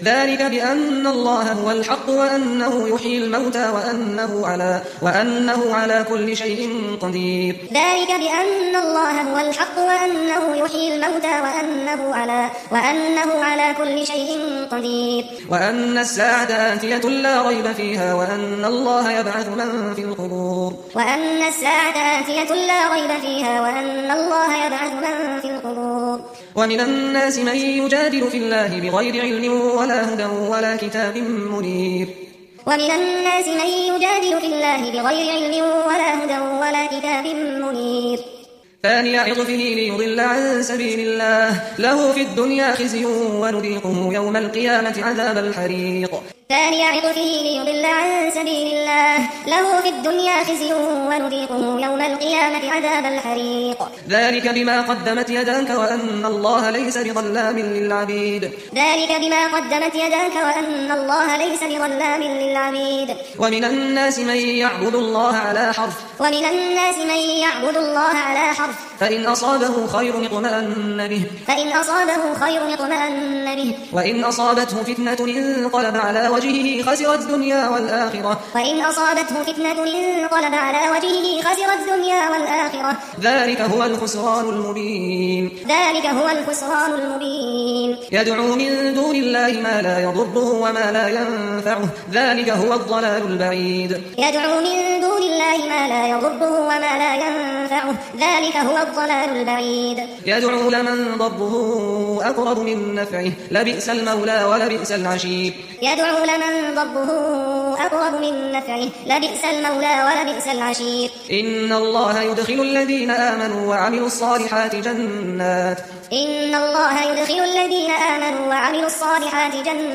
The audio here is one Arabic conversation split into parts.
ذلك بأن الله هو الحق وأنه يحيي الموتى وأنه على كل شيء قدير. ذلك بأن الله هو الحق وأنه يحيي الموتى وأنه على كل شيء قدير. وأن الساعة آتية لا ريب فيها وأن الله يبعث من في القبور. وأن الساعة آتية لا ريب فيها وأن الله يبعث من في القبور. ومن الناس من يجادل في الله بغير علم ولا هدى ولا كتاب منير. ومن الناس من يجادل في الله بغير علم ولا هدى ولا كتاب منير. ثاني عطفه ليضل عن سبيل الله له في الدنيا خزي ونذيقه يوم القيامة عذاب الحريق. ثاني عطفه ليضل عن سبيل الله له في الدنيا خزي ونذيقه يوم القيامة عذاب الحريق. ذلك بما قدمت يداك وأن الله ليس بظلام للعبيد. ذلك بما قدمت يداك وأن الله ليس بظلام للعبيد. ومن الناس من يعبد الله على حرف. ومن الناس من يعبد الله على حرف فإن أصابه خير اطمأن به. فإن أصابه خير اطمأن به. وإن أصابته فتنة انقلب على وجهه خسر الدنيا والآخرة. وإن أصابته فتنة انقلب على وجهه خسر الدنيا والآخرة. ذلك هو الخسران المبين. ذلك هو الخسران المبين. يدعو من دون الله ما لا يضره وما لا ينفعه ذلك هو الضلال البعيد. يدعو من دون الله ما لا يضره وما لا ينفعه ذلك هو الضلال البعيد. يدعو لمن ضره أقرب من نفعه لبئس المولى ولبئس العشير. يدعو لمن ضره أقرب من نفعه لبئس المولى ولبئس العشير. إن الله يدخل الذين آمنوا وعملوا الصالحات جنات. إن الله يدخل الذين آمنوا وعملوا الصالحات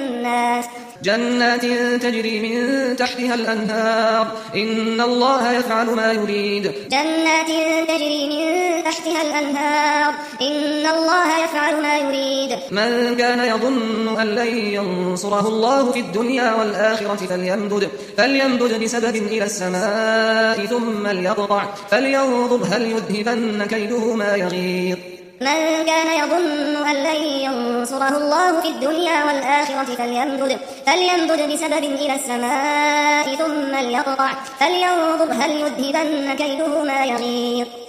جنات تجري من تحتها الأنهار إن الله يفعل ما يريد. جنات تجري من تحتها الأنهار إن الله يفعل ما يريد. من كان يظن أن لن ينصره الله في الدنيا والآخرة فليمدد بسبب إلى السماء ثم ليقطع فلينظر هل يذهبن كيده ما يغيظ. من كان يظن أن لن ينصره الله في الدنيا والآخرة فليمدد بسبب إلى السماء ثم ليقطع فلينظر هل يذهبن كيده ما يغيظ.